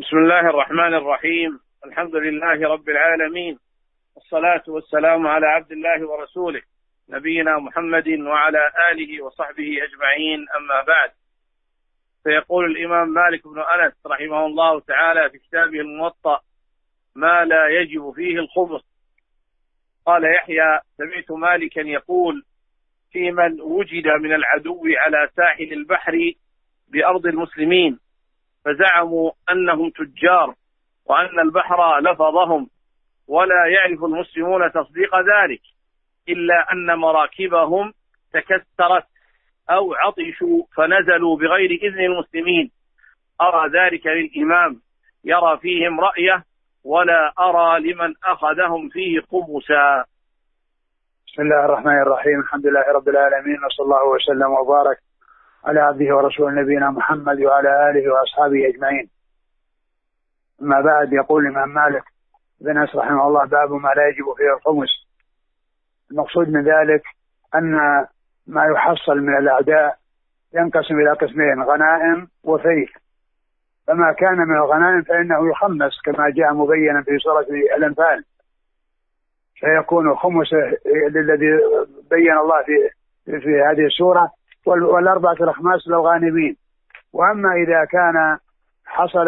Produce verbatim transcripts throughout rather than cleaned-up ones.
بسم الله الرحمن الرحيم. الحمد لله رب العالمين، والصلاة والسلام على عبد الله ورسوله نبينا محمد وعلى آله وصحبه أجمعين، أما بعد. فيقول الإمام مالك بن أنس رحمه الله تعالى في كتابه الموطأ: ما لا يجب فيه الخبث. قال يحيى: سمعت مالكا يقول: في من وجد من العدو على ساحل البحر بأرض المسلمين فزعموا أنهم تجار وأن البحر لفظهم، ولا يعرف المسلمون تصديق ذلك إلا أن مراكبهم تكسرت أو عطشوا فنزلوا بغير إذن المسلمين. أرى ذلك للإمام يرى فيهم رأيه، ولا أرى لمن أخذهم فيه خبثا. بسم الله الرحمن الرحيم. الحمد لله رب العالمين، وصلى الله وسلم وبارك على عبده ورسوله نبينا محمد وعلى آله وأصحابه أجمعين. أما بعد، يقول الإمام مالك بن أنس رحمه الله: باب ما لا يجب فيه الخمس. المقصود من ذلك أن ما يحصل من الأعداء ينقسم إلى قسمين: غنائم وفيء. فما كان من الغنائم فإنه يخمس كما جاء مبينا في سورة الأنفال، فيكون خمس الذي بين الله في في هذه السورة، والأربعة الأخماس للغانمين. وأما إذا كان حصل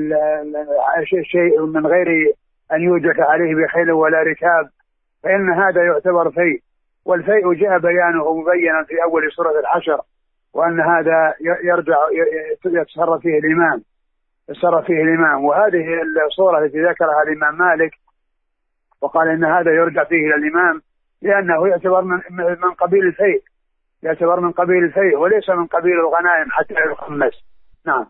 شيء من غير أن يوجد عليه بخيل ولا ركاب فإن هذا يعتبر فيء. والفيء جاء بيانه مبينا في أول سورة الحشر، وأن هذا يرجع يتصرف فيه الإمام يتصرف فيه الإمام وهذه الصورة التي ذكرها الإمام مالك وقال إن هذا يرجع فيه إلى الإمام، لأنه يعتبر من من قبيل الفيء يعتبر من قبيل الفيء وليس من قبيل الغنائم حتى يخمس. نعم.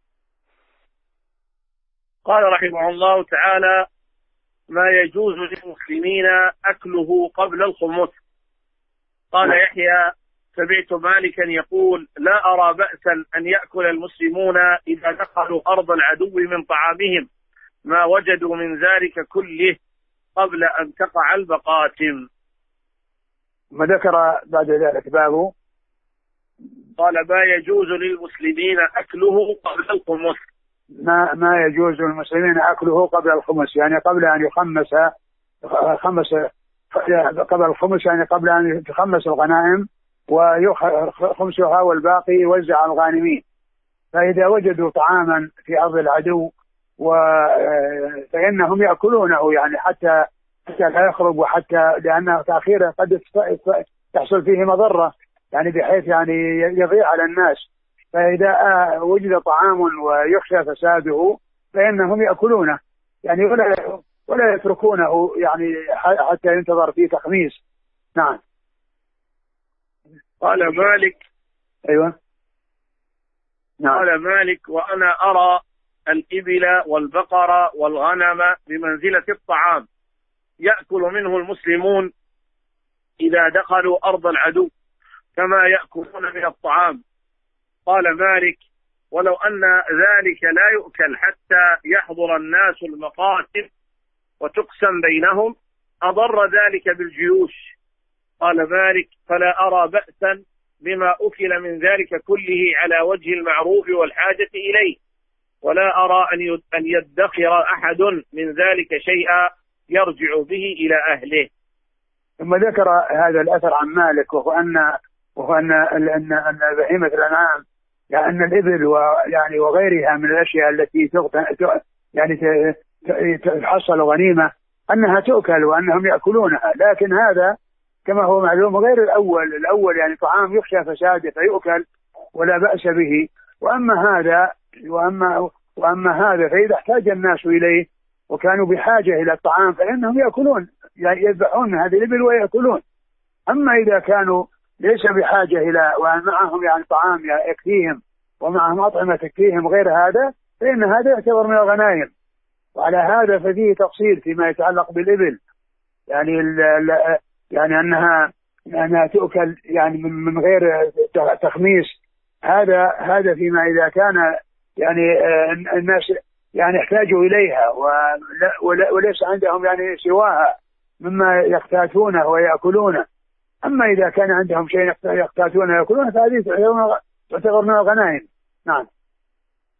قال رحمه الله تعالى: ما يجوز للمسلمين أكله قبل الخمس. قال يحيى: سمعت مالكا يقول: لا أرى بأسا أن يأكل المسلمون إذا دخلوا أرض العدو من طعامهم ما وجدوا من ذلك كله قبل أن تقع البقاتم. ما ذكر بعد ذلك بابه. قال: ما يجوز للمسلمين أكله قبل الخمس. ما ما يجوز للمسلمين أكله قبل الخمس، يعني قبل أن يخمس خمس قبل الخمس، يعني قبل أن تخمس الغنائم وخمسها والباقي يوزع على الغانمين. فإذا وجدوا طعاما في أرض العدو فإنهم يأكلونه، يعني حتى حتى لا يخرج، وحتى لأن تأخيره قد تحصل فيه مضرة، يعني بحيث يعني يضيع على الناس. فإذا وجد طعام ويخشى فساده فإنهم يأكلونه، يعني ولا ولا يتركونه يعني حتى ينتظر فيه تخميس. نعم. قال مالك: أيوة. نعم. قال مالك: وأنا أرى الإبل والبقر والغنم بمنزلة الطعام يأكل منه المسلمون إذا دخلوا أرض العدو كما يأكلون من الطعام. قال مالك: ولو أن ذلك لا يؤكل حتى يحضر الناس المقاتل وتقسم بينهم أضر ذلك بالجيوش. قال مالك: فلا أرى بأسا بما أكل من ذلك كله على وجه المعروف والحاجة إليه، ولا أرى أن يدخر أحد من ذلك شيئا يرجع به إلى أهله. ثم ذكر هذا الأثر عن مالك، وهو أن وهو أن أن أن بهيمة الأنعام، يعني أن الإبل ويعني وغيرها من الأشياء التي يعني تحصل غنيمة أنها تؤكل وأنهم يأكلونها. لكن هذا كما هو معلوم غير الأول. الأول يعني طعام يخشى فساده فيؤكل ولا بأس به. وأما هذا وأما وأما هذا فإذا احتاج الناس إليه وكانوا بحاجة إلى الطعام فإنهم يأكلون، يعني يذبحون هذه الإبل ويأكلون. أما إذا كانوا ليس بحاجة إلى ومعهم يعني طعام يكفيهم ومعهم أطعمة تكفيهم غير هذا فإن هذا يعتبر من الغنائم. وعلى هذا ففيه تفصيل فيما يتعلق بالإبل، يعني يعني أنها أنها تؤكل يعني من غير تخميس. هذا هذا فيما إذا كان يعني الناس يعني يحتاجوا إليها وليس عندهم يعني سواها مما يقتاتونه ويأكلونه. أما إذا كان عندهم شيء يقتاتونه ويأكلونه فهذه تعتبر من الغنائم. نعم.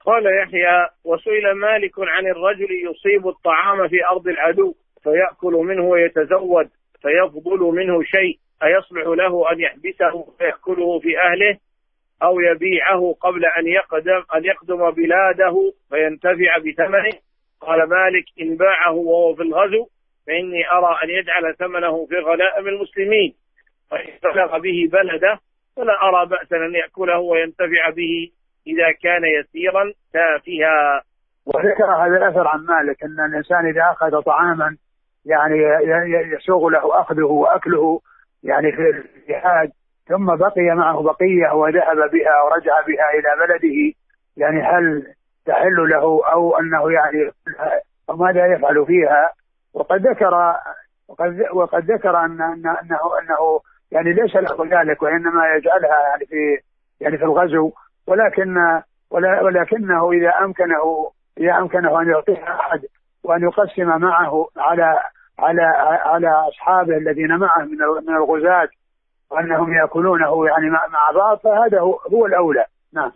قال يحيى: وسئل مالك عن الرجل يصيب الطعام في أرض العدو فيأكل منه ويتزود فيفضل منه شيء، أيصلح له أن يحبسه فيأكله في أهله أو يبيعه قبل أن يقدم أن يقدم بلاده فينتفع بثمنه؟ قال مالك: إن باعه وهو في الغزو فإني أرى أن يجعل ثمنه في غنائم المسلمين، وإن بلغ به بلده فلا أرى بأسا أن يأكله وينتفع به إذا كان يسيرا تافها. وذكر هذا الأثر عن مالك أن الإنسان إذا أخذ طعاما يعني يسوغ له أخذه وأكله يعني في الجهاد ثم بقي معه بقية وذهب بها ورجع بها إلى بلده، يعني هل تحل له أو أنه يعني ماذا يفعل فيها؟ وقد ذكر وقد, وقد ذكر أن أنه, أنه يعني ليس له ذلك، وإنما يجعلها يعني في يعني في الغزو، ولكن ولكنه إذا أمكنه إذا أمكنه أن يعطيها أحد وأن يقسم معه على على على أصحابه الذين معه من من الغزاة وأنهم يأكلونه يعني مع بعض، فهذا هو الأولى. نعم.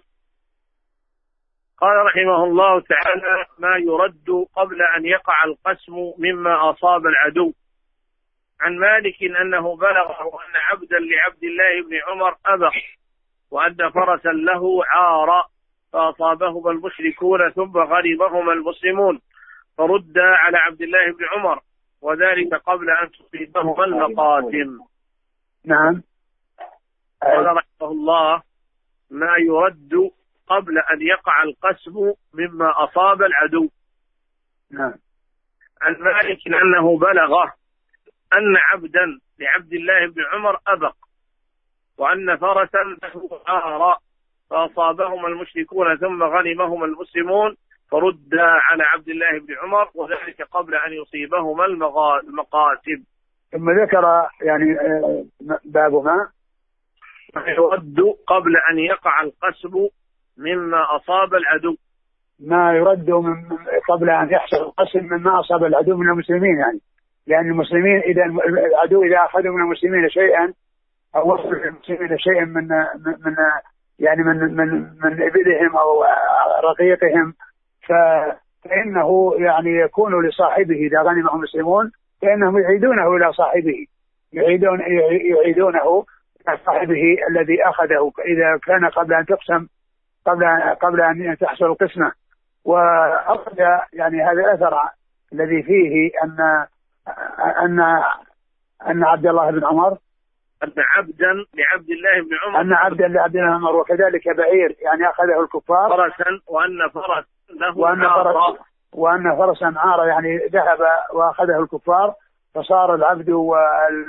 قال رحمه الله تعالى: ما يرد قبل أن يقع القسم مما أصاب العدو. عن مالك أنه بلغه أن عبدا لعبد الله بن عمر أبق، وأن فرسا له عار فأصابهما المشركون ثم غلبهما المسلمون فرد على عبد الله بن عمر، وذلك قبل أن تصيبهما المقاسم. نعم. قال رحمه الله: ما يرد قبل أن يقع القسم مما أصاب العدو. نعم. عن مالك أنه بلغه أن عبدا لعبد الله بن عمر أبق، وأن فرسا له عار فأصابهما المشركون ثم غنمهما المسلمون فرد على عبد الله بن عمر، وذلك قبل أن يصيبهما المقاسم. ثم ذكر يعني باب ما يرد قبل أن يقع القسم مما أصاب العدو. ما يرد من قبل أن يحصل القسم مما أصاب العدو من المسلمين، يعني لأن المسلمين إذا العدو إذا أخذوا من المسلمين شيئا أو وصلوا للمسلمين شيئا من من يعني من من من إبلهم أو رقيقهم، فإنه يعني يكون لصاحبه إذا غنمه المسلمون فإنهم يعيدونه إلى صاحبه، يعيدون يعيدونه إلى صاحبه الذي أخذه إذا كان قبل أن تقسم قبل قبل أن تحصل القسمة. وأخذ يعني هذا الأثر الذي فيه أن أن أن عبد الله بن عمر أن عبدا لعبد الله بن عمر أن عبدا لعبد الله بن عمر وكذلك بعير يعني أخذه الكفار فرسا، وأن فرس له وأن فرس وأن فرسا عار يعني ذهب وأخذه الكفار، فصار العبد وال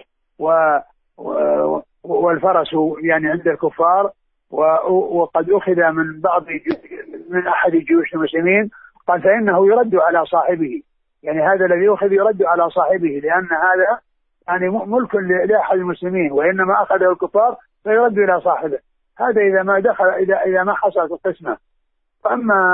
والفرس يعني عند الكفار، وقد أخذ من بعض من أحد جيوش المسلمين، قال فإنه يرد على صاحبه، يعني هذا الذي أخذ يرد على صاحبه، لأن هذا يعني ملك لأحد المسلمين، وإنما أخذه الكفار فيرد إلى صاحبه. هذا إذا ما دخل إذا إذا ما حصلت القسمة. أما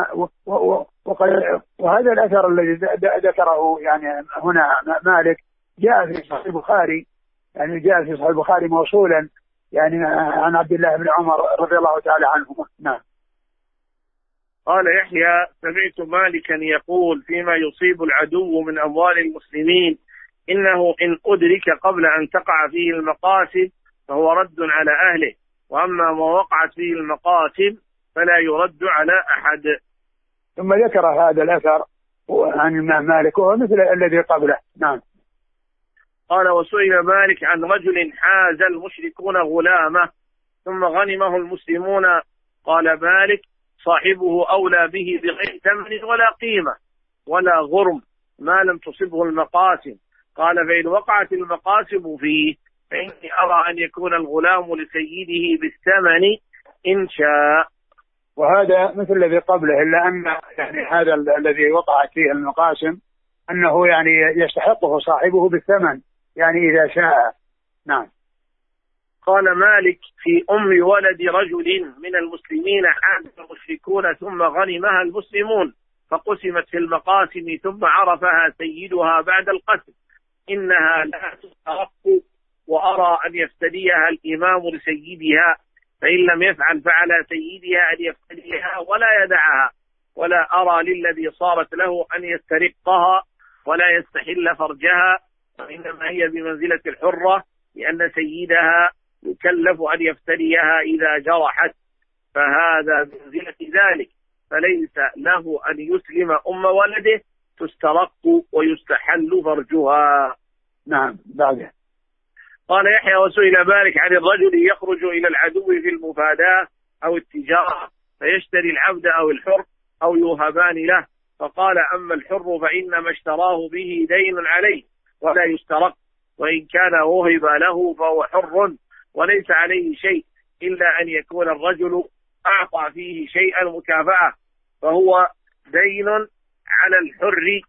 وهذا الأثر الذي ذكره يعني هنا مالك جاء في صحيح البخاري، يعني جاء في صحيح البخاري موصولا يعني عن عبد الله بن عمر رضي الله تعالى عنهما. نعم. قال يحيى: سمعت مالكا يقول فيما يصيب العدو من أموال المسلمين إنه إن أدرك قبل أن تقع فيه المقاسم فهو رد على أهله، وأما ما وقعت فيه المقاسم فلا يرد على أحد. ثم ذكر هذا الأثر عن مالك وهو مثل الذي قبله. نعم. قال: وسئل مالك عن رجل حاز المشركون غلامه ثم غنمه المسلمون، قال مالك: صاحبه أولى به بغير ثمن ولا قيمة ولا غرم ما لم تصبه المقاسم. قال: فإن وقعت المقاسم فيه فإني أرى أن يكون الغلام لسيده بالثمن إن شاء. وهذا مثل الذي قبله، إلا أن يعني هذا الذي وقعت فيه المقاسم أنه يعني يستحقه صاحبه بالثمن يعني إذا شاء. نعم. قال مالك: في أم ولد رجل من المسلمين حاز المشركون ثم غنمها المسلمون فقسمت في المقاسم ثم عرفها سيدها بعد القسم، إنها لا تستحق، وأرى أن يفتديها الإمام لسيدها فإن لم يفعل فعلى سيدها أن يفتديها ولا يدعها، ولا أرى للذي صارت له أن يسترقها ولا يستحل فرجها، وإنما هي بمنزلة الحرة، لأن سيدها يكلف أن يفتديها إذا جرحت، فهذا بمنزلة ذلك، فليس له أن يسلم أم ولده تسترق ويستحل فرجها. نعم. بعده قال يحيى: وسئل مالك عن الرجل يخرج إلى العدو في المفاداة أو التجارة فيشتري العبد أو الحر أو يوهبان له، فقال: أما الحر فإنما اشتراه به دين عليه ولا يسترق، وإن كان وهب له فهو حر وليس عليه شيء إلا أن يكون الرجل أعطى فيه شيئا مكافأة، فهو دين على الحر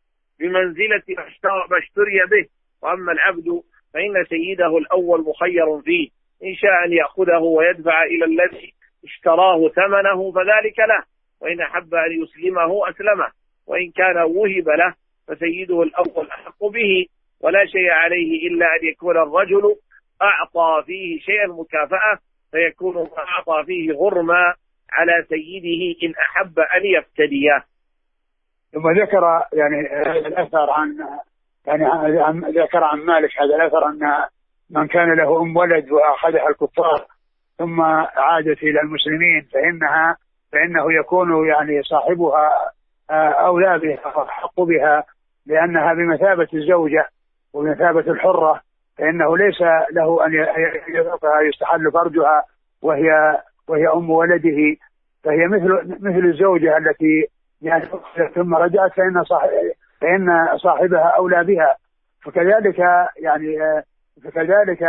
بمنزلة ما اشتري به. وأما العبد فإن سيده الأول مخير فيه، إن شاء أن يأخذه ويدفع إلى الذي اشتراه ثمنه فذلك له، وإن أحب أن يسلمه أسلمه، وإن كان وهب له فسيده الأول أحق به، ولا شيء عليه إلا أن يكون الرجل أعطى فيه شيئا مكافأة، فيكون ما أعطى فيه غرما على سيده إن أحب أن يفتديه. ثم ذكر يعني هذا الأثر عن يعني ذكر عن مالك هذا الأثر أن من كان له أم ولد وأخذها الكفار ثم عادت إلى المسلمين فإنها فإنه يكون يعني صاحبها أولى بها وأحق بها، لأنها بمثابة الزوجة وبمثابة الحرة، فإنه ليس له أن يتركها يستحل فرجها وهي وهي أم ولده، فهي مثل مثل الزوجة التي يعني ثم رجعت فإن صاحب فإن صاحبها أولى بها، فكذلك يعني فكذلك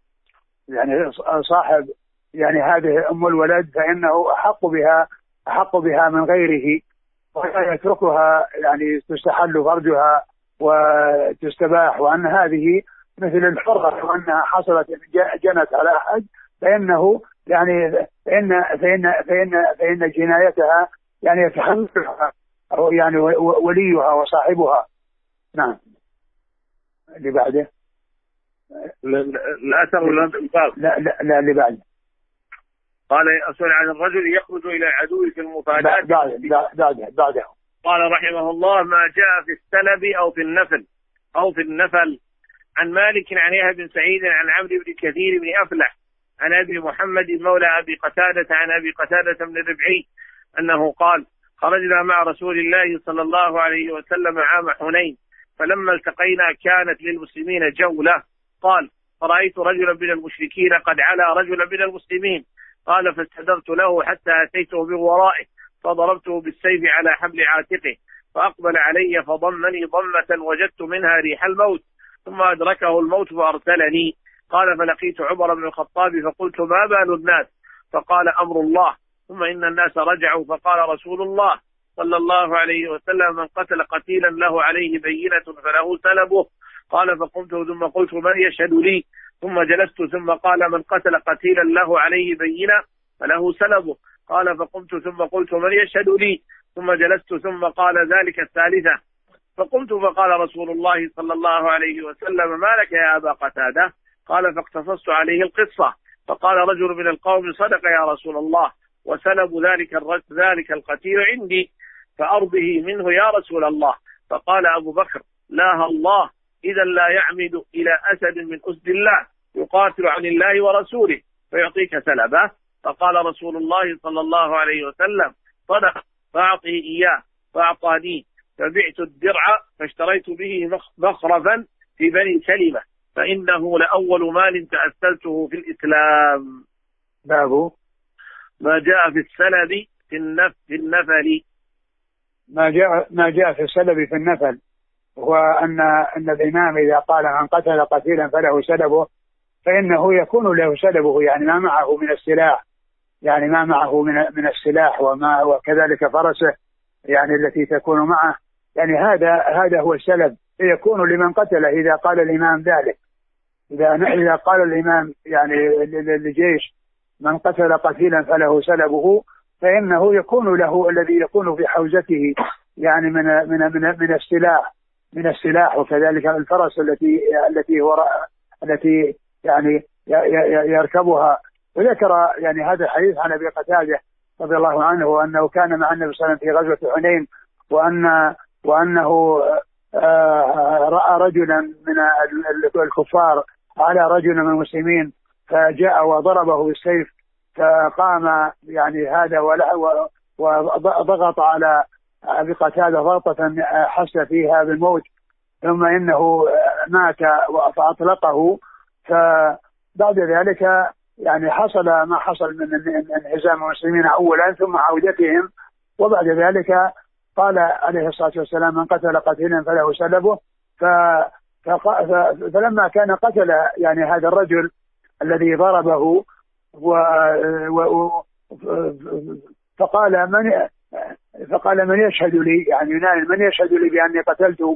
يعني صاحب يعني هذه أم الولد فإنه أحق بها أحق بها من غيره، ولا يتركها يعني تستحل فرجها وتستباح، وأن هذه مثل الحرة وأنها حصلت جنت على أحد فإنه يعني فإن فإن فإن فإن جنايتها يعني يتحملها يعني وليها وصاحبها. نعم. اللي بعده الأثر ولا لا لا لا اللي بعده. قال: أسأل عن الرجل يخرج إلى العدو في المفادات. بعده بعده بعده قال رحمه الله: ما جاء في السلب أو في النفل أو في النفل. عن مالك عن يحيى بن سعيد عن عمرو بن كثير بن أفلح عن أبي محمد مولى أبي قتادة عن أبي قتادة بن ربعي أنه قال: خرجنا مع رسول الله صلى الله عليه وسلم عام حنين، فلما التقينا كانت للمسلمين جولة. قال: فرأيت رجلا من المشركين قد علا رجلا من المسلمين، قال: فاستدرت له حتى أتيته من ورائه فضربته بالسيف على حبل عاتقه، فأقبل علي فضمني ضمة وجدت منها ريح الموت، ثم أدركه الموت فأرسلني. قال: فلقيت عمر بن الخطاب فقلت: ما بال الناس؟ فقال: أمر الله. ثم إن الناس رجعوا، فقال رسول الله صلى الله عليه وسلم: من قتل قتيلا له عليه بينة فله سلبه. قال: فقمت ثم قلت: من يشهد لي؟ ثم جلست ثم قال: من قتل قتيلا له عليه بينة فله سلبه. قال: فقمت ثم قلت: من يشهد لي؟ ثم جلست ثم قال ذلك الثالثة. فقمت فقال رسول الله صلى الله عليه وسلم: ما لك يا أبا قتادة؟ قال: فاقتصصت عليه القصة. فقال رجل من القوم: صدق يا رسول الله، وسلب ذلك ذلك القتيل عندي فأرضه منه يا رسول الله. فقال أبو بكر: لا الله، إذا لا يعمد إلى أسد من أسد الله يقاتل عن الله ورسوله فيعطيك سلبه. فقال رسول الله صلى الله عليه وسلم: صدق، فأعطه إياه. فأعطاني، فبعت الدرع فاشتريت به مخرفا في بني سلمة، فإنه لأول مال تأسلته في الإسلام. باب ما جاء في السلب في النف في النفل. ما جاء ما جاء في السلب في النفل هو أن أن الإمام إذا قال: من قتل قتيلا فله سلبه، فإنه يكون له سلبه، يعني ما معه من السلاح، يعني ما معه من من السلاح وما وكذلك فرسه يعني التي تكون معه، يعني هذا هذا هو السلب، يكون لمن قتله. إذا قال الإمام ذلك، إذا إذا قال الإمام يعني للجيش: من قتل قتيلا فله سلبه، فإنه يكون له الذي يكون في حوزته يعني من من من من السلاح من السلاح وكذلك الفرس التي التي وراء التي يعني يركبها وذكر يعني هذا الحديث عن أبي قتادة رضي الله عنه وأنه كان مع النبي صلى الله عليه وسلم في غزوة حنين، وأن وأنه رأى رجلا من الكفار على رجل من المسلمين فجاء وضربه بالسيف، فقام يعني هذا وضغط على أبي قتادة ضغطة حس فيها بالموت، ثم إنه مات فأطلقه. فبعد ذلك يعني حصل ما حصل من انهزام المسلمين أولا ثم عودتهم، وبعد ذلك قال عليه الصلاة والسلام: من قتل قتيلا فله سلبه. فلما كان قتل يعني هذا الرجل الذي ضربه و... و... فقال من فقال من يشهد لي، يعني ينال من يشهد لي بأني قتلته،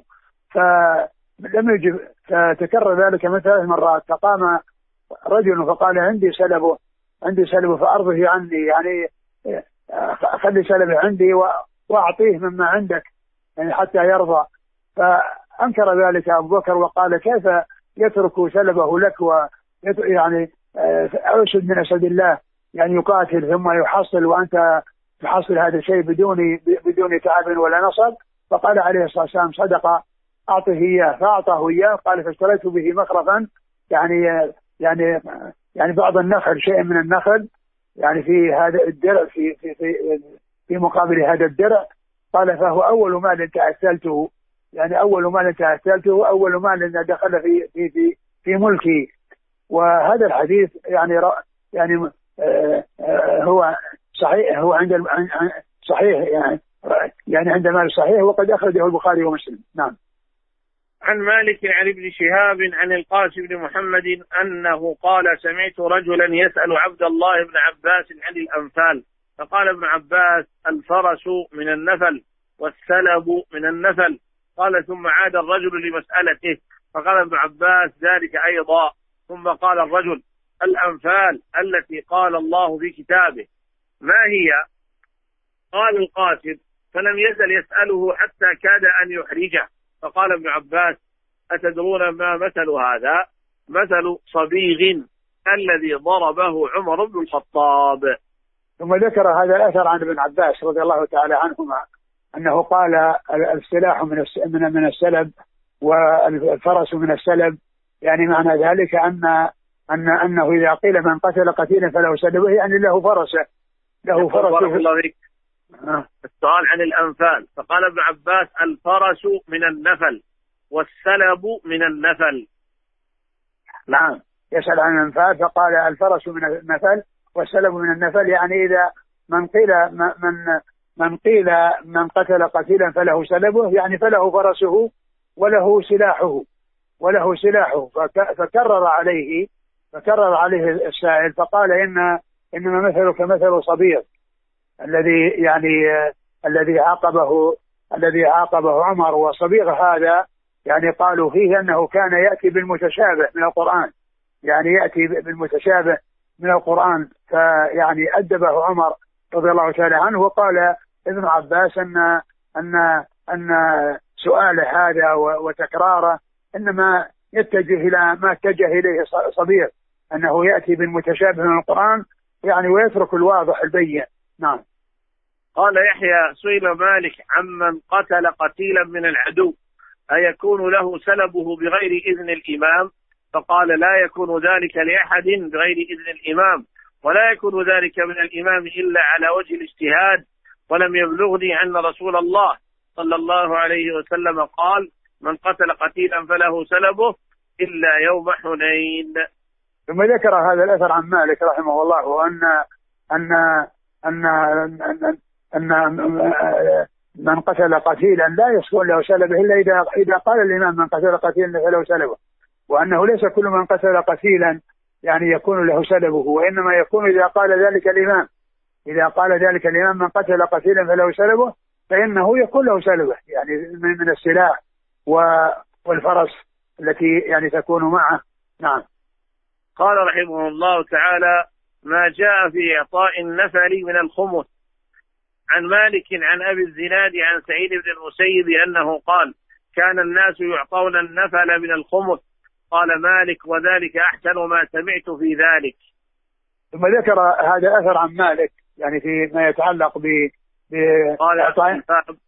فلم يجب، فتكرر ذلك من ثلاث مرات. فقام رجل فقال: عندي سلبه عندي سلبه فأرضه عني، يعني خلي سلبه عندي وأعطيه مما عندك يعني حتى يرضى. فأنكر ذلك أبو بكر وقال: كيف يترك سلبه لك ويعني أرشد من أسد الله يعني يقاتل ثم يحصل وأنت تحصل هذا الشيء بدون بدون تعب ولا نصب؟ فقال عليه الصلاة والسلام: صدق، أعطه إياه. فأعطاه إياه. قال: فاشتريت به مخرفا، يعني يعني يعني بعض النخل، شيء من النخل يعني في هذا الدرع، في في في, في مقابل هذا الدرع. قال: فهو أول مال تأثلته، يعني أول مال تأثلته، أول مال دخل في في في, في ملكي. وهذا الحديث يعني يعني آه آه هو صحيح، هو عند صحيح يعني يعني عند مال صحيح، وقد أخرجه البخاري ومسلم. نعم. عن مالك عن ابن شهاب عن القاسم بن محمد أنه قال: سمعت رجلا يسأل عبد الله بن عباس عن الأنفال، فقال ابن عباس: الفرس من النفل والسلب من النفل. قال: ثم عاد الرجل لمسألته، فقال ابن عباس: ذلك أيضا. ثم قال الرجل: الأنفال التي قال الله في كتابه ما هي؟ قال القاسم: فلم يزل يسأله حتى كاد أن يحرجه. فقال ابن عباس: أتدرون ما مثل هذا؟ مثل صبيغ الذي ضربه عمر بن الخطاب. ثم ذكر هذا الأثر عن ابن عباس رضي الله تعالى عنهما أنه قال: السلاح من من السلب والفرس من السلب، يعني معنى ذلك أن أن أنه إذا قيل من قتل قتيلا فله سلبه، يعني له فرسه له فرسه. السؤال عن الأنفال، فقال ابن عباس: الفرس من النفل والسلب من النفل. نعم، يسأل عن الأنفال فقال: الفرس من النفل والسلب من النفل، يعني إذا من قيل من من قيل من قتل قتيلا فله سلبه، يعني فله فرسه وله سلاحه وله سلاحه. فكرر عليه فكرر عليه السائل فقال: إن إنما مثلك مثل صبيغ الذي يعني الذي عاقبه الذي عاقبه عمر. وصبيغ هذا يعني قالوا فيه أنه كان يأتي بالمتشابه من القرآن، يعني يأتي بالمتشابه من القرآن، فيعني أدبه عمر رضي الله تعالى عنه. وقال ابن عباس أن أن أن سؤاله هذا وتكراره إنما يتجه إلى ما اتجه إليه صبيغ، أنه يأتي بالمتشابه من القرآن يعني ويترك الواضح البين. نعم. قال يحيى: سئل مالك عمن قتل قتيلا من العدو أيكون له سلبه بغير إذن الإمام؟ فقال: لا يكون ذلك لأحد بغير إذن الإمام، ولا يكون ذلك من الإمام إلا على وجه الاجتهاد. ولم يبلغني أن رسول الله صلى الله عليه وسلم قال: من قتل قتيلا فله سلبه إلا يوم حنين. ثم ذكر هذا الأثر عن مالك رحمه الله، وأن أن أن أن, أن, أن من قتل قتيلا لا يسقط له سلبه إلا إذا إذا قال الإمام: من قتل قتيلا فله سلبه، وأنه ليس كل من قتل قتيلا يعني يكون له سلبه، وإنما يكون إذا قال ذلك الإمام إذا قال ذلك الإمام: من قتل قتيلا فله سلبه، فإنه يكون له سلبه يعني من السلاح والفرس التي يعني تكون معه. نعم. قال رحمه الله تعالى: ما جاء في إعطاء النفل من الخمس. عن مالك عن أبي الزناد عن سعيد بن المسيب أنه قال: كان الناس يعطون النفل من الخمس. قال مالك: وذلك أحسن ما سمعت في ذلك. ثم ذكر هذا الأثر عن مالك يعني فيما يتعلق ب قال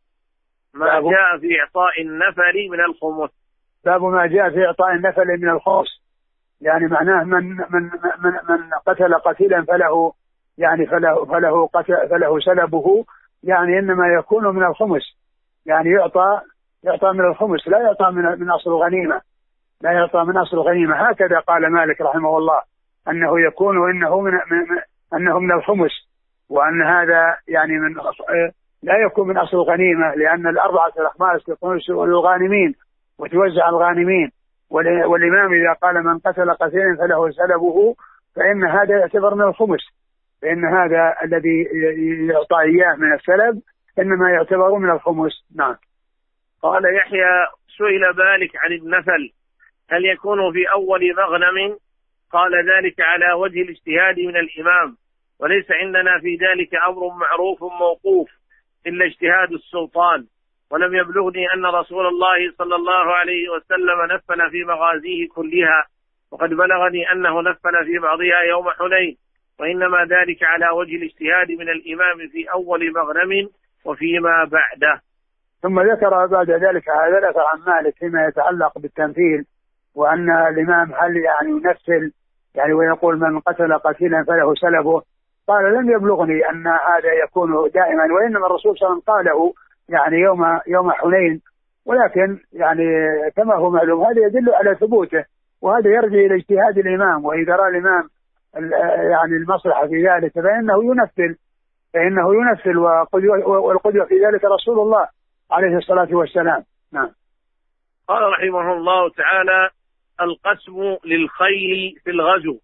ما جاء في إعطاء النفل من الخمس. باب ما جاء في إعطاء النفل من الخمس، يعني معناه من من من من قتل قتيلا فله يعني فله فله قتل فله سلبه، يعني إنما يكون من الخمس، يعني يعطى يعطى من الخمس، لا يعطى من من أصل الغنيمة، لا يعطى من أصل الغنيمة. هكذا قال مالك رحمه الله، أنه يكون إنه من, من أنه من الخمس، وأن هذا يعني من لا يكون من أصل الغنيمة، لأن الأربعة الأخماس تكون للغانمين وتوزع الغانمين، والإمام إذا قال من قتل قتيلا فله سلبه فإن هذا يعتبر من الخمس، فإن هذا الذي يعطى إياه من السلب إنما يعتبر من الخمس. نعم. قال يحيى سئل مالك عن النفل هل يكون في أول مغنم؟ قال ذلك على وجه الاجتهاد من الإمام، وليس عندنا في ذلك أمر معروف موقوف إلا اجتهاد السلطان، ولم يبلغني أن رسول الله صلى الله عليه وسلم نفل في مغازيه كلها، وقد بلغني أنه نفل في بعضها يوم حنين، وإنما ذلك على وجه الاجتهاد من الإمام في أول مغنم وفيما بعده. ثم ذكر بعد ذلك هذا الأثر عن مالك فيما يتعلق بالتمثيل، وأن الإمام هل يعني ينفل يعني ويقول من قتل قتيلا فله سلبه. قال لم يبلغني أن هذا يكون دائما، وإنما الرسول صلى الله عليه وسلم قاله يعني يوم يوم حنين، ولكن يعني كما هو معلوم هذا يدل على ثبوته، وهذا يرجع إلى اجتهاد الإمام، وإذا رأى الإمام يعني المصلحة في ذلك فإنه ينفل فإنه ينفل والقدوة في ذلك رسول الله عليه الصلاة والسلام. نعم. قال رحمه الله تعالى القسم للخيل في الغزو.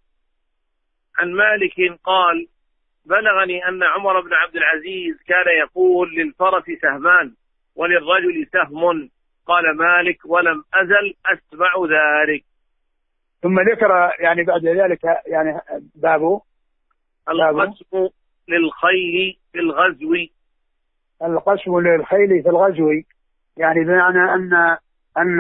عن مالك قال بلغني أن عمر بن عبد العزيز كان يقول للفرس سهمان وللرجل سهم. قال مالك ولم أزل أسمع ذلك. ثم ذكر يعني بعد ذلك يعني بابه القسم للخيل في الغزو. القسم للخيل في الغزو يعني بمعنى أن أن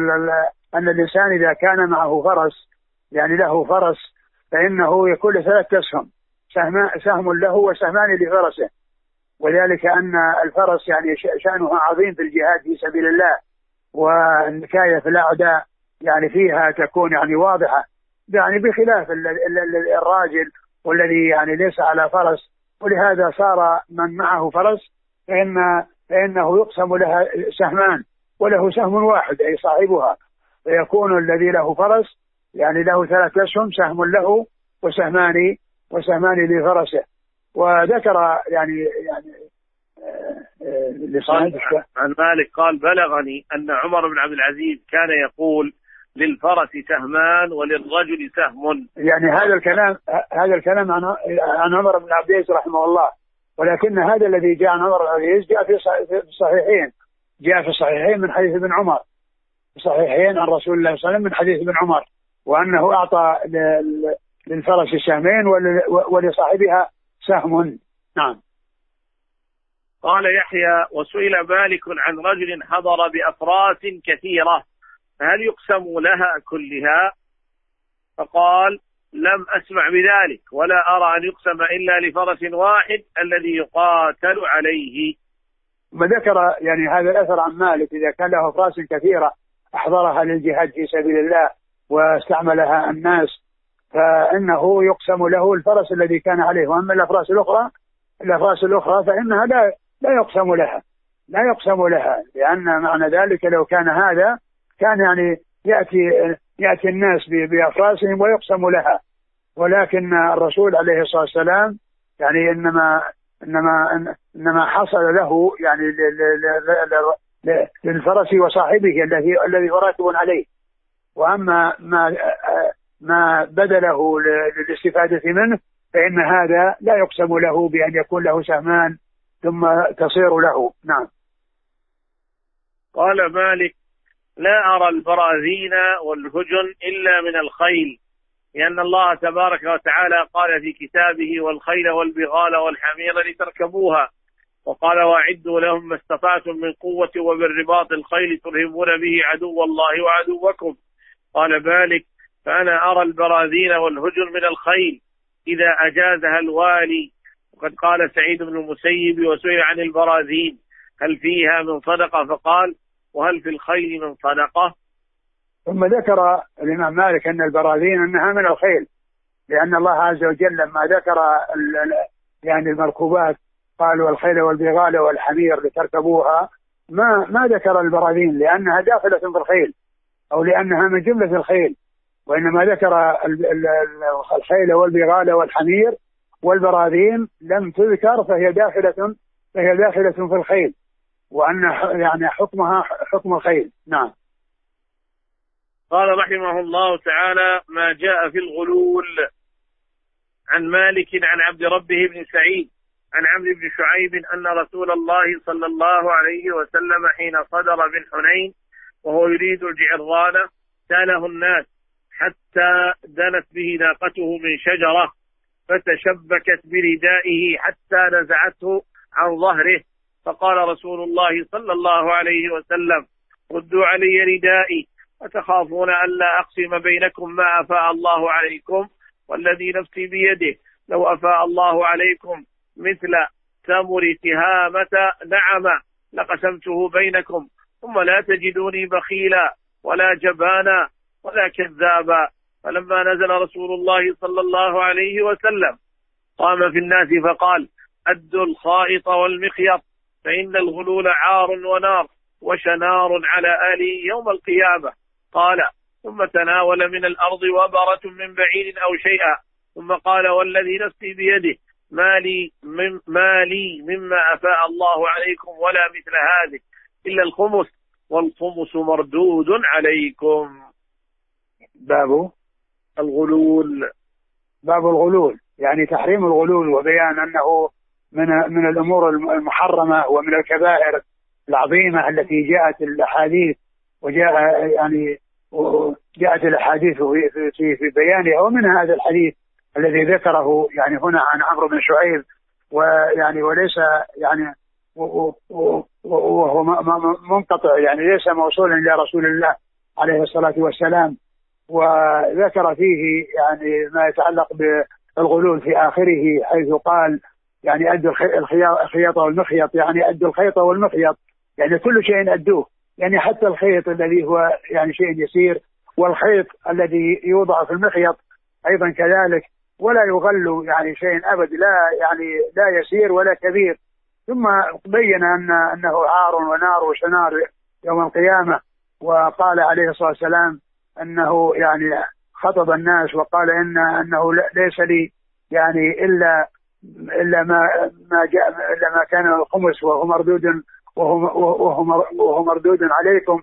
أن الإنسان إذا كان معه فرس يعني له فرس فإنه يكون له ثلاث أسهم، سهم له وسهمان لفرسه، وذلك أن الفرس يعني شأنها عظيم في الجهاد في سبيل الله، والنكاية في الأعداء يعني فيها تكون يعني واضحة، يعني بخلاف الراجل والذي يعني ليس على فرس. ولهذا صار من معه فرس فإن فإنه يقسم لها سهمان وله سهم واحد أي صاحبها، فيكون الذي له فرس يعني له ثلاث أسهم، سهم له وسهمان وسهمان لفرسه. وذكر يعني يعني آه عن مالك قال بلغني أن عمر بن عبد العزيز كان يقول للفرس سهمان وللرجل سهم. يعني هذا الكلام هذا الكلام عن عن عمر بن عبد العزيز رحمه الله، ولكن هذا الذي جاء عن عمر بن عبد العزيز جاء في الصحيحين، جاء في الصحيحين من حديث ابن عمر، في الصحيحين عن رسول الله صلى الله عليه وسلم من حديث ابن عمر، وأنه أعطى للفرس سهمين ولصاحبها سهم. نعم. قال يحيى وسئل مالك عن رجل حضر بأفراس كثيرة فهل يقسم لها كلها؟ فقال لم أسمع بذلك ولا أرى أن يقسم إلا لفرس واحد الذي يقاتل عليه. ما ذكر يعني هذا الأثر عن مالك إذا كان له أفراس كثيرة أحضرها للجهاد في سبيل الله واستعملها الناس فإنه يقسم له الفرس الذي كان عليه، وأما الأفراس الأخرى الأفراس الأخرى فإنها لا لا يقسم لها لا يقسم لها لأن معنى ذلك لو كان هذا كان يعني يأتي يأتي الناس بأفراسهم ويقسم لها، ولكن الرسول عليه الصلاة والسلام يعني إنما إنما إنما حصل له يعني للفرس وصاحبه الذي الذي هو راكب عليه، وأما ما ما بدله للاستفادة منه فإن هذا لا يقسم له بأن يكون له سهمان ثم تصير له. نعم. قال مالك لا أرى البراذين والهجن إلا من الخيل، لأن الله تبارك وتعالى قال في كتابه والخيل والبغال والحمير لتركبوها، وقال واعدوا لهم ما استطعتم من قوة وبالرباط الخيل ترهبون به عدو الله وعدوكم. قال مالك فأنا أرى البراذين والهجن من الخيل، إذا أجازها الوالي. وقد قال سعيد بن المسيب وسئل عن البراذين هل فيها من صدقة فقال وهل في الخيل من صدقة. ثم ذكر الإمام مالك أن البراذين أنها من الخيل، لأن الله عز وجل لما ذكر يعني المركوبات قال والخيل والبغال والحمير لتركبوها، ما ما ذكر البراذين لأنها داخلة في الخيل أو لأنها من جملة الخيل، وإنما ذكر الخيل والبغال والحمير، والبراذين لم تذكر فهي داخلة فهي داخلة في الخيل، وأن يعني حكمها حكم الخيل. نعم. قال رحمه الله تعالى: ما جاء في الغلول. عن مالك عن عبد ربه بن سعيد عن عمرو بن شعيب أن رسول الله صلى الله عليه وسلم حين صدر من حنين وهو يريد الجعرانة ساله الناس حتى دنت به ناقته من شجرة فتشبكت بردائه حتى نزعته عن ظهره، فقال رسول الله صلى الله عليه وسلم: ردوا علي ردائي وتخافون ألا أقسم بينكم ما أفاء الله عليكم، والذي نفسي بيده لو أفاء الله عليكم مثل تمر تهامة نعمة لقسمته بينكم، ثم لا تجدوني بخيلا ولا جبانا ولا كذابا. فلما نزل رسول الله صلى الله عليه وسلم قام في الناس فقال: أدوا الخائط والمخيط فإن الغلول عار ونار وشنار على آله يوم القيامة. قال: ثم تناول من الأرض وبرة من بعيد أو شيئا، ثم قال: والذي نفسي بيده ما لي, من ما لي مما أفاء الله عليكم ولا مثل هذه إلا الخمس، والخمس مردود عليكم. باب الغلول. باب الغلول يعني تحريم الغلول، وبيان أنه من من الأمور المحرمة ومن الكبائر العظيمة التي جاءت الأحاديث وجاء يعني جاءت الأحاديث في في في بيانها، ومن هذا الحديث الذي ذكره يعني هنا عن عمرو بن شعيب، ويعني وليس يعني وهو منقطع يعني ليس موصولا إلى رسول الله عليه الصلاة والسلام، وذكر فيه يعني ما يتعلق بالغلول في آخره حيث قال يعني أدوا الخياط والمخيط، يعني أدوا الخيط والمخيط يعني كل شيء أدوه، يعني حتى الخيط الذي هو يعني شيء يسير، والخيط الذي يوضع في المخيط أيضا كذلك، ولا يغل يعني شيء أبد، لا يعني لا يسير ولا كبير. ثم بين أن أنه عار ونار وشنار يوم القيامة، وقال عليه الصلاة والسلام أنه يعني خطب الناس وقال إن أنه ليس لي يعني إلا إلا ما ما جاء إلا ما كان الخمس وهو مردود وهو وهو وهو مردود عليكم.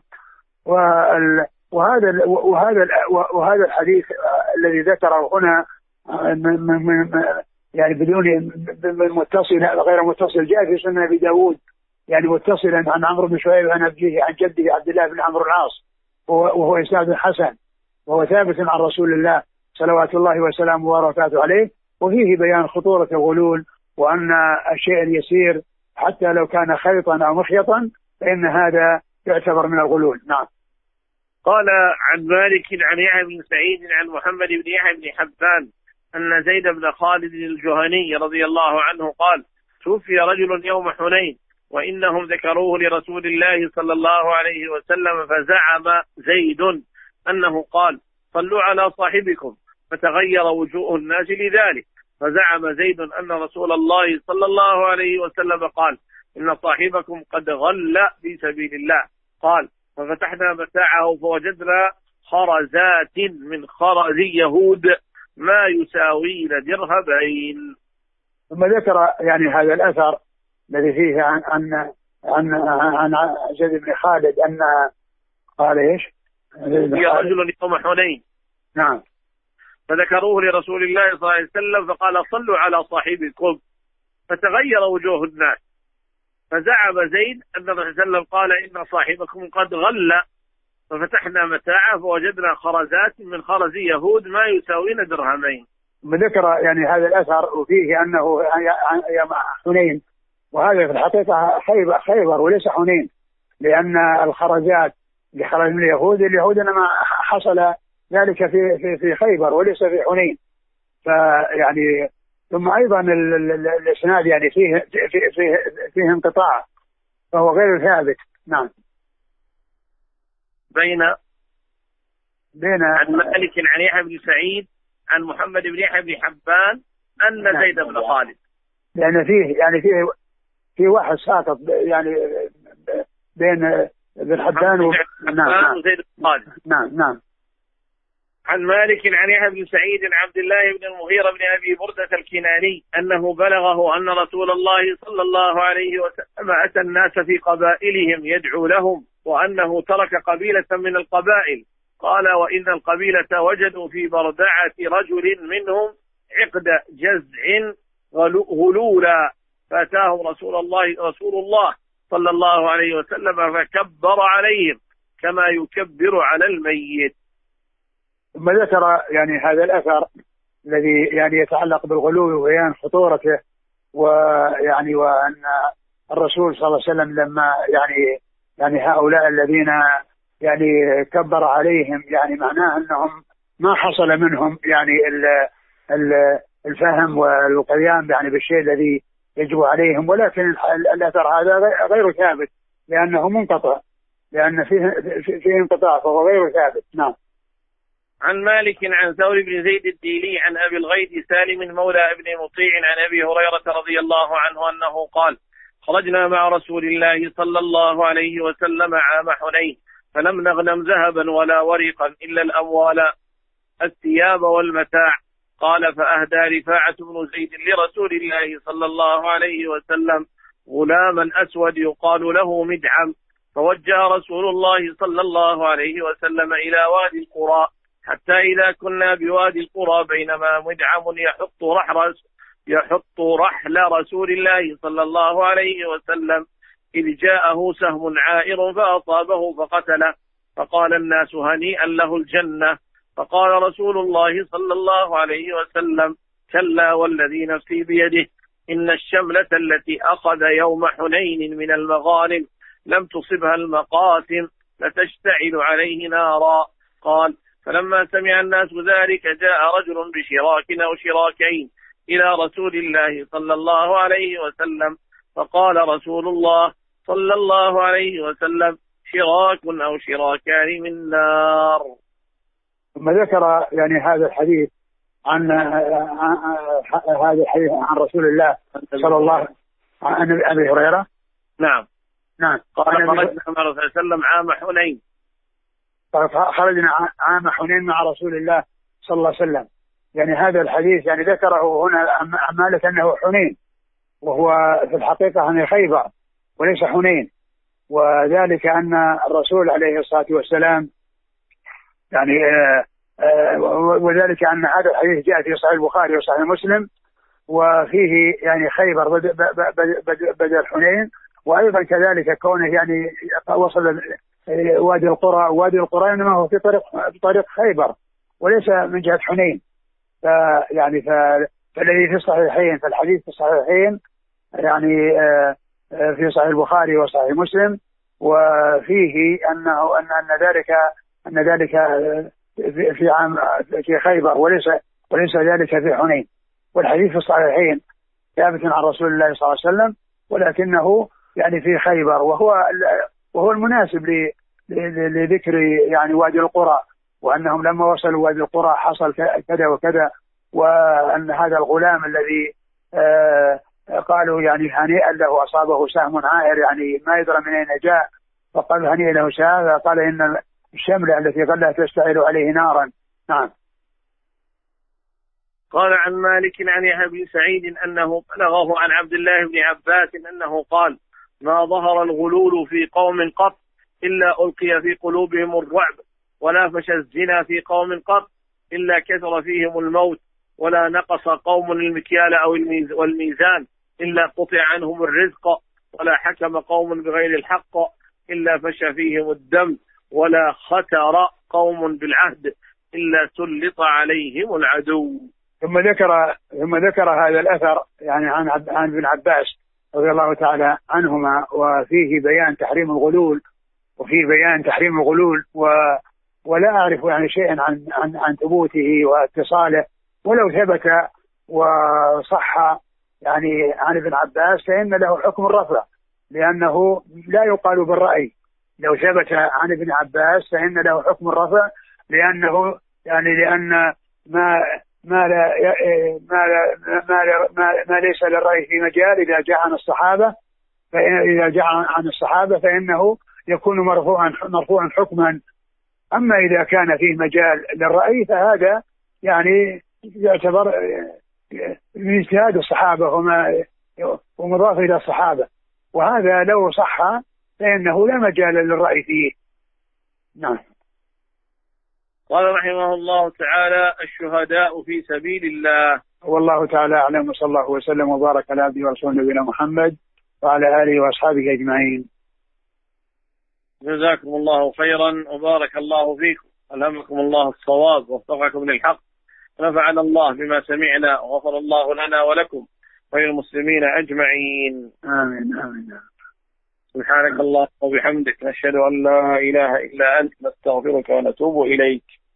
وهذا وهذا وهذا الحديث الذي ذكره هنا من من يعني بدون متصل غير متصل جاء في سنن أبي داود يعني متصلا عن عمرو بن شعيب عن أبيه عن جده عبد الله بن عمرو العاص، وهو إسناد حسن وهو ثابت عن رسول الله صلوات الله وسلامه وبركاته عليه، وفيه بيان خطورة الغلول، وأن الشيء اليسير حتى لو كان خيطا أو مخيطا فإن هذا يعتبر من الغلول. نعم. قال عن مالك عن يحيى بن سعيد عن محمد بن يحيى بن حبان أن زيد بن خالد الجهني رضي الله عنه قال: توفي رجل يوم حنين وإنهم ذكروه لرسول الله صلى الله عليه وسلم، فزعم زيد أنه قال: صلوا على صاحبكم، فتغير وجوه الناس لذلك. فزعم زيد أن رسول الله صلى الله عليه وسلم قال: إن صاحبكم قد غل في سبيل الله. قال: ففتحنا متاعه فوجدنا خرزات من خرز يهود ما يساوين درهمين. ثم ذكر يعني هذا الأثر الذي فيه عن عن عن, عن زيد بن خالد أن قال إيش؟ يا رجل يوم حنين. نعم. فذكروه لرسول الله صلى الله عليه وسلم فقال: صلوا على صاحبكم، فتغير وجوه الناس. فزعم زيد أن الرسول صلى الله عليه وسلم قال: إن صاحبكم قد غل. ففتحنا متاعه فوجدنا خرزات من خرز يهود ما يساوين درهمين. ذكر يعني هذا الأثر وفيه أنه يوم حنين، وهذا في الحقيقة خيبر, خيبر وليس حنين، لأن الخرزات اللي خرج من اليهود اليهود إنما حصل ذلك في في في خيبر وليس في حنين. فيعني ثم أيضا الإسناد يعني فيه فيه فيه, فيه انقطاع فهو غير ثابت. نعم. بين بين عن مالك عن يحيى بن سعيد عن محمد بن يحيى بن حبان أن نعم. زيد بن خالد، لأن فيه يعني فيه في واحد ساقط يعني بين ابن حبان و... نعم وزيد بن خالد. نعم نعم. عن مالك عن يحيى بن سعيد عن عبد الله بن المغيرة بن أبي بردة الكناني أنه بلغه أن رسول الله صلى الله عليه وسلم أتى الناس في قبائلهم يدعو لهم، وأنه ترك قبيلة من القبائل، قال: وإن القبيلة وجدوا في بردعة رجل منهم عقد جزع غلولا، فأتاهم رسول الله رسول الله صلى الله عليه وسلم فكبر عليهم كما يكبر على الميت. ثم ذكر يعني هذا الأثر الذي يعني يتعلق بالغلو وبيان خطورته، ويعني وأن الرسول صلى الله عليه وسلم لما يعني يعني هؤلاء الذين يعني كبر عليهم يعني معناه أنهم ما حصل منهم يعني الفهم والقيام يعني بالشيء الذي يجب عليهم، ولكن الأثر هذا غير ثابت لأنه منقطع، لأن فيه فيه انقطاع فهو غير ثابت. نعم. عن مالك عن ثور بن زيد الديلي عن أبي الغيث سالم مولى ابن مطيع عن أبي هريرة رضي الله عنه أنه قال: خرجنا مع رسول الله صلى الله عليه وسلم عام حنين فلم نغنم ذهبا ولا ورقا إلا الأموال الثياب والمتاع. قال: فأهدى رفاعة بن زيد لرسول الله صلى الله عليه وسلم غلاما أسود يقال له مدعم، فوجه رسول الله صلى الله عليه وسلم إلى وادي القرى، حتى إذا كنا بوادي القرى بينما مدعم يحط رحل يحط رحل رسول الله صلى الله عليه وسلم إذ جاءه سهم عائر فأصابه فقتله، فقال الناس: هنيئا له الجنة. فقال رسول الله صلى الله عليه وسلم: كلا والذي نفسي بيده إن الشملة التي أخذ يوم حنين من المغانم لم تصبها المقاسم لتشتعل عليه نارا. قال: فلما سمع الناس ذلك جاء رجل بشراك أو شراكين إلى رسول الله صلى الله عليه وسلم، فقال رسول الله صلى الله عليه وسلم: شراك أو شراكان من نار. ثم ذكر يعني هذا الحديث عن هذا الحديث عن رسول الله صلى الله عليه وسلم عن أبي هريرة. نعم نعم. قال: خرجنا مع رسول الله صلى الله عليه وسلم عام حنين. خرجنا عام حنين مع رسول الله صلى الله عليه وسلم. يعني هذا الحديث يعني ذكره هنا عن مالك أنه حنين، وهو في الحقيقة أنه خيبر وليس حنين، وذلك أن الرسول عليه الصلاة والسلام يعني آآ آآ وذلك أن هذا الحديث جاء في صحيح البخاري وصحيح مسلم، وفيه يعني خيبر بدل حنين، وأيضا كذلك كونه يعني وصل وادي القرى، وادي القرى إنما هو في طريق في طريق خيبر وليس من جهة حنين. فيعني فالذي في الصحيحين في الحديث في الصحيحين يعني في صحيح البخاري وصحيح مسلم، وفيه أنه أن أن ذلك أن ذلك في عام في خيبر وليس وليس ذلك في حنين. والحديث في الصحيحين ثابت عن رسول الله صلى الله عليه وسلم، ولكنه يعني في خيبر، وهو وهو المناسب لذكر يعني وادي القرى، وأنهم لما وصلوا وادي القرى حصل كذا وكذا، وأن هذا الغلام الذي آه قالوا يعني هنيئا له أصابه سهم عائر يعني ما يدرى من أين جاء، فقال هنيئا له سهم، قال إن الشملة التي غلها تشتعل عليه نارا. نعم. قال عن مالك عن يحيى بن سعيد أنه بلغه عن عبد الله بن عباس أنه قال: ما ظهر الغلول في قوم قط إلا ألقي في قلوبهم الرعب، ولا فشى الزنا في قوم قط إلا كثر فيهم الموت، ولا نقص قوم المكيال أو الميزان إلا قطع عنهم الرزق، ولا حكم قوم بغير الحق إلا فشى فيهم الدم، ولا ختر قوم بالعهد إلا سلط عليهم العدو. ثم ذكر ثم ذكر هذا الأثر يعني عن عن ابن عباس رضي الله تعالى عنهما، وفيه بيان تحريم الغلول، وفيه بيان تحريم الغلول و ولا أعرف يعني شيئا عن عن عن ثبوته واتصاله، ولو ثبت وصح يعني عن ابن عباس فإن له حكم الرفع، لأنه لا يقال بالرأي. لو ثبت عن ابن عباس فإن له حكم الرفع، لأنه يعني لأن ما ما لا ما لا ما, لا ما, ما ليس للرأي في مجال إذا جاء عن الصحابة، فإذا جاء عن الصحابة فإنه يكون مرفوعا مرفوعا حكما. أما إذا كان فيه مجال للرأي فهذا يعني يعتبر من اجتهاد الصحابة وما ومضاف إلى الصحابة، وهذا لو صح فإنه لا مجال للرأي فيه. نعم. قال رحمه الله تعالى: الشهداء في سبيل الله. والله تعالى أعلم، وصلى الله وسلم وبارك على عبده ورسوله نبينا محمد وعلى آله وأصحابه أجمعين. جزاكم الله خيرا وبارك الله فيكم، ألهمكم الله الصواب ووفقكم للحق، ونفعنا الله بما سمعنا، وغفر الله لنا ولكم وللمسلمين أجمعين. آمين آمين. سبحانك اللهم وبحمدك، نشهد أن لا إله إلا أنت، نستغفرك ونتوب إليك.